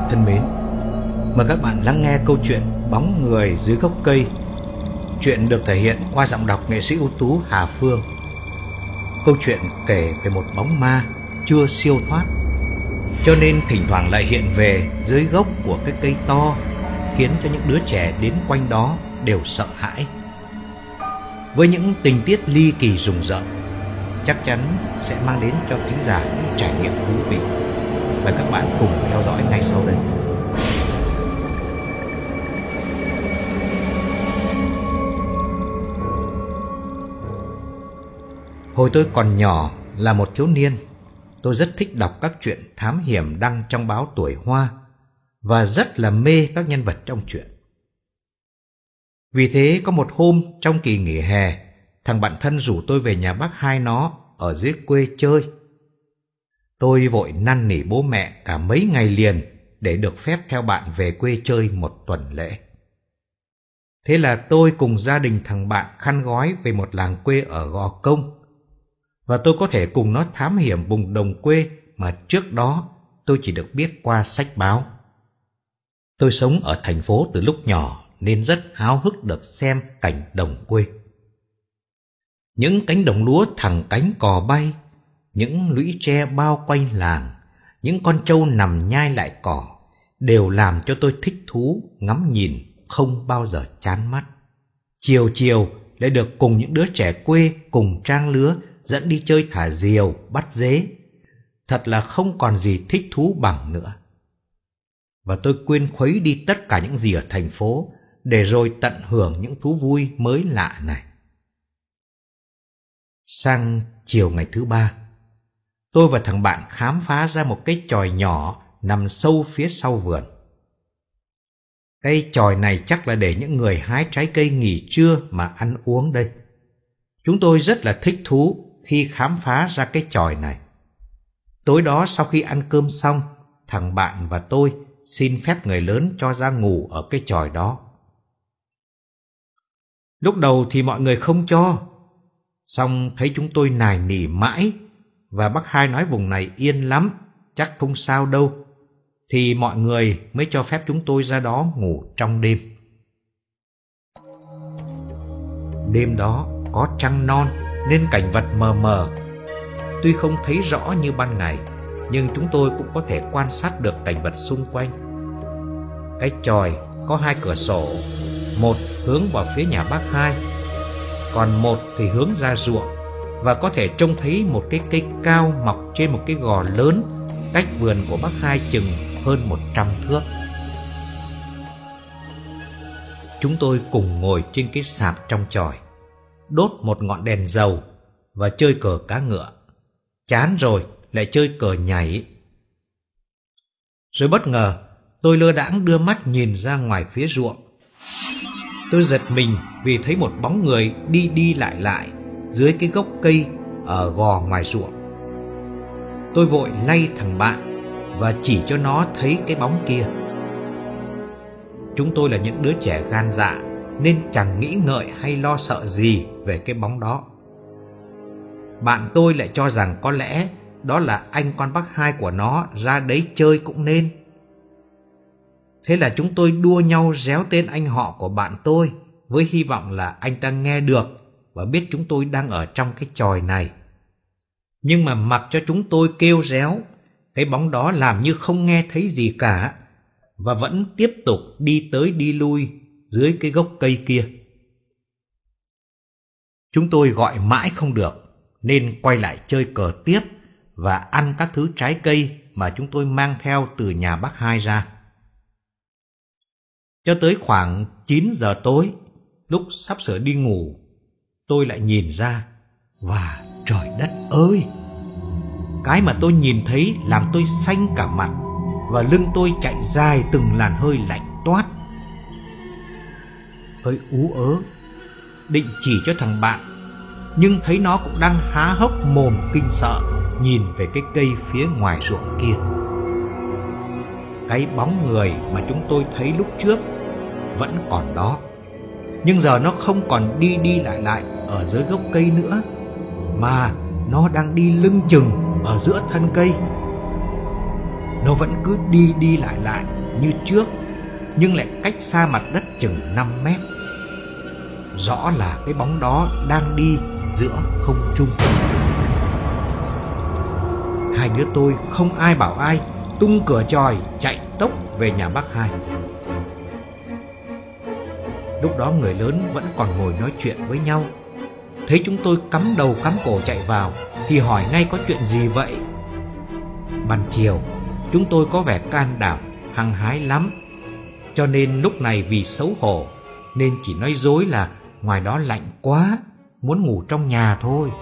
thân mến, mời các bạn lắng nghe câu chuyện Bóng người dưới gốc cây. Chuyện được thể hiện qua giọng đọc nghệ sĩ ưu tú Hà Phương. Câu chuyện kể về một bóng ma chưa siêu thoát, cho nên thỉnh thoảng lại hiện về dưới gốc của cái cây to, khiến cho những đứa trẻ đến quanh đó đều sợ hãi. Với những tình tiết ly kỳ rùng rợn, chắc chắn sẽ mang đến cho thính giả những trải nghiệm thú vị. Và các bạn cùng theo dõi ngay sau đây. Hồi tôi còn nhỏ là một thiếu niên, tôi rất thích đọc các truyện thám hiểm đăng trong báo Tuổi Hoa và rất là mê các nhân vật trong truyện. Vì thế có một hôm trong kỳ nghỉ hè, thằng bạn thân rủ tôi về nhà bác hai nó ở dưới quê chơi. Tôi vội năn nỉ bố mẹ cả mấy ngày liền để được phép theo bạn về quê chơi một tuần lễ. Thế là tôi cùng gia đình thằng bạn khăn gói về một làng quê ở Gò Công. Và tôi có thể cùng nó thám hiểm vùng đồng quê mà trước đó tôi chỉ được biết qua sách báo. Tôi sống ở thành phố từ lúc nhỏ nên rất háo hức được xem cảnh đồng quê. Những cánh đồng lúa thẳng cánh cò bay, những lũy tre bao quanh làng, những con trâu nằm nhai lại cỏ đều làm cho tôi thích thú ngắm nhìn, không bao giờ chán mắt. Chiều chiều lại được cùng những đứa trẻ quê cùng trang lứa dẫn đi chơi thả diều, bắt dế. Thật là không còn gì thích thú bằng nữa. Và tôi quên khuấy đi tất cả những gì ở thành phố để rồi tận hưởng những thú vui mới lạ này. Sang chiều ngày thứ ba, tôi và thằng bạn khám phá ra một cái chòi nhỏ nằm sâu phía sau vườn. Cái chòi này chắc là để những người hái trái cây nghỉ trưa mà ăn uống đây. Chúng tôi rất là thích thú khi khám phá ra cái chòi này. Tối đó sau khi ăn cơm xong, thằng bạn và tôi xin phép người lớn cho ra ngủ ở cái chòi đó. Lúc đầu thì mọi người không cho, xong thấy chúng tôi nài nỉ mãi và bác hai nói vùng này yên lắm, chắc không sao đâu, thì mọi người mới cho phép chúng tôi ra đó ngủ trong đêm. Đêm đó có trăng non nên cảnh vật mờ mờ. Tuy không thấy rõ như ban ngày, nhưng chúng tôi cũng có thể quan sát được cảnh vật xung quanh. Cái chòi có hai cửa sổ, một hướng vào phía nhà bác hai, còn một thì hướng ra ruộng, và có thể trông thấy một cái cây cao mọc trên một cái gò lớn cách vườn của bác hai chừng hơn 100 thước. Chúng tôi cùng ngồi trên cái sạp trong chòi, đốt một ngọn đèn dầu và chơi cờ cá ngựa. Chán rồi lại chơi cờ nhảy. Rồi bất ngờ tôi lơ đãng đưa mắt nhìn ra ngoài phía ruộng. Tôi giật mình vì thấy một bóng người đi đi lại dưới cái gốc cây ở gò ngoài ruộng. Tôi vội lay thằng bạn và chỉ cho nó thấy cái bóng kia. Chúng tôi là những đứa trẻ gan dạ nên chẳng nghĩ ngợi hay lo sợ gì về cái bóng đó. Bạn tôi lại cho rằng có lẽ đó là anh con bác hai của nó ra đấy chơi cũng nên. Thế là chúng tôi đua nhau réo tên anh họ của bạn tôi với hy vọng là anh ta nghe được và biết chúng tôi đang ở trong cái chòi này. Nhưng mà mặc cho chúng tôi kêu réo, cái bóng đó làm như không nghe thấy gì cả và vẫn tiếp tục đi tới đi lui dưới cái gốc cây kia. Chúng tôi gọi mãi không được nên quay lại chơi cờ tiếp và ăn các thứ trái cây mà chúng tôi mang theo từ nhà bác hai ra. Cho tới khoảng 9 giờ tối, lúc sắp sửa đi ngủ, tôi lại nhìn ra và trời đất ơi! Cái mà tôi nhìn thấy làm tôi xanh cả mặt và lưng tôi chạy dài từng làn hơi lạnh toát. Tôi ú ớ, định chỉ cho thằng bạn, nhưng thấy nó cũng đang há hốc mồm kinh sợ nhìn về cái cây phía ngoài ruộng kia. Cái bóng người mà chúng tôi thấy lúc trước vẫn còn đó, nhưng giờ nó không còn đi đi lại ở dưới gốc cây nữa, mà nó đang đi lưng chừng ở giữa thân cây. Nó vẫn cứ đi đi lại như trước, nhưng lại cách xa mặt đất chừng 5 mét. Rõ là cái bóng đó đang đi giữa không trung. Hai đứa tôi không ai bảo ai, tung cửa chòi chạy tốc về nhà bác Hai. Lúc đó người lớn vẫn còn ngồi nói chuyện với nhau. Thấy chúng tôi cắm đầu cắm cổ chạy vào thì hỏi ngay có chuyện gì vậy. Ban chiều chúng tôi có vẻ can đảm, hăng hái lắm, cho nên lúc này vì xấu hổ nên chỉ nói dối là ngoài đó lạnh quá, muốn ngủ trong nhà thôi.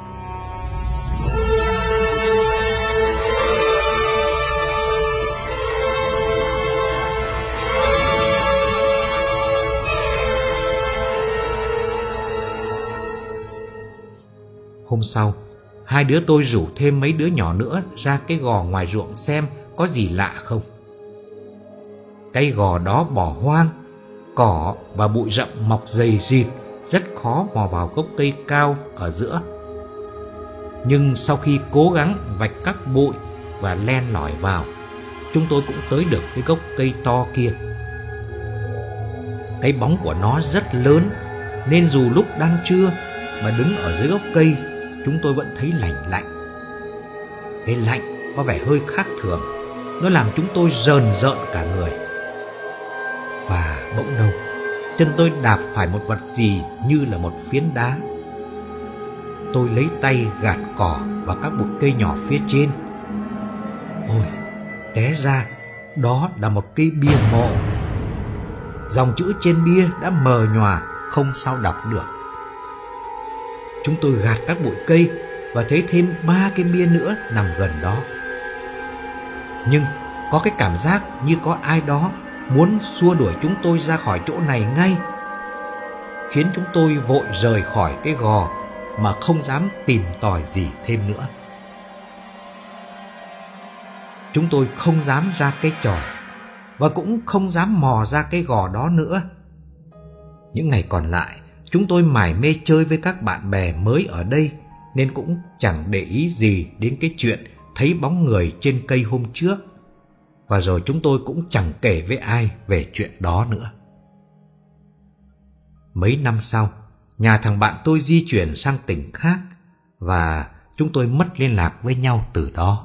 Hôm sau, hai đứa tôi rủ thêm mấy đứa nhỏ nữa ra cái gò ngoài ruộng xem có gì lạ không. Cái gò đó bỏ hoang, cỏ và bụi rậm mọc dày dịt, rất khó mò vào gốc cây cao ở giữa. Nhưng sau khi cố gắng vạch các bụi và len lỏi vào, chúng tôi cũng tới được cái gốc cây to kia. Cái bóng của nó rất lớn, nên dù lúc đang trưa mà đứng ở dưới gốc cây, chúng tôi vẫn thấy lạnh lạnh. Cái lạnh có vẻ hơi khác thường, nó làm chúng tôi rờn rợn cả người. Và bỗng đâu, chân tôi đạp phải một vật gì như là một phiến đá. Tôi lấy tay gạt cỏ và các bụi cây nhỏ phía trên. Ôi, té ra đó là một cây bia mộ. Dòng chữ trên bia đã mờ nhòa, không sao đọc được. Chúng tôi gạt các bụi cây và thấy thêm 3 cái bia nữa nằm gần đó. Nhưng có cái cảm giác như có ai đó muốn xua đuổi chúng tôi ra khỏi chỗ này ngay, khiến chúng tôi vội rời khỏi cái gò mà không dám tìm tòi gì thêm nữa. Chúng tôi không dám ra cây chòi và cũng không dám mò ra cái gò đó nữa. Những ngày còn lại, chúng tôi mải mê chơi với các bạn bè mới ở đây, nên cũng chẳng để ý gì đến cái chuyện thấy bóng người trên cây hôm trước. Và rồi chúng tôi cũng chẳng kể với ai về chuyện đó nữa. Mấy năm sau, nhà thằng bạn tôi di chuyển sang tỉnh khác và chúng tôi mất liên lạc với nhau từ đó.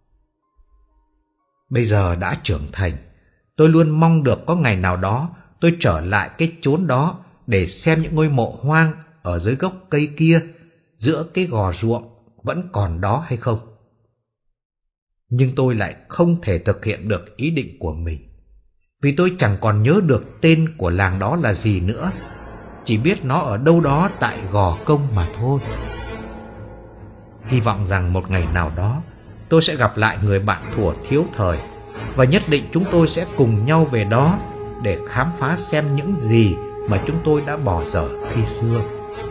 Bây giờ đã trưởng thành, tôi luôn mong được có ngày nào đó tôi trở lại cái chốn đó để xem những ngôi mộ hoang ở dưới gốc cây kia, giữa cái gò ruộng vẫn còn đó hay không. Nhưng tôi lại không thể thực hiện được ý định của mình, vì tôi chẳng còn nhớ được tên của làng đó là gì nữa, chỉ biết nó ở đâu đó tại Gò Công mà thôi. Hy vọng rằng một ngày nào đó tôi sẽ gặp lại người bạn thuở thiếu thời, và nhất định chúng tôi sẽ cùng nhau về đó để khám phá xem những gì mà chúng tôi đã bỏ dở khi xưa.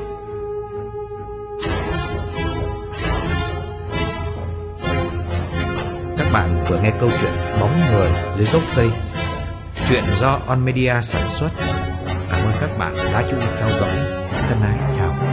Các bạn vừa nghe câu chuyện Bóng Người Dưới Gốc Cây, chuyện do On Media sản xuất. Cảm ơn các bạn đã chú ý theo dõi. Thân ái chào.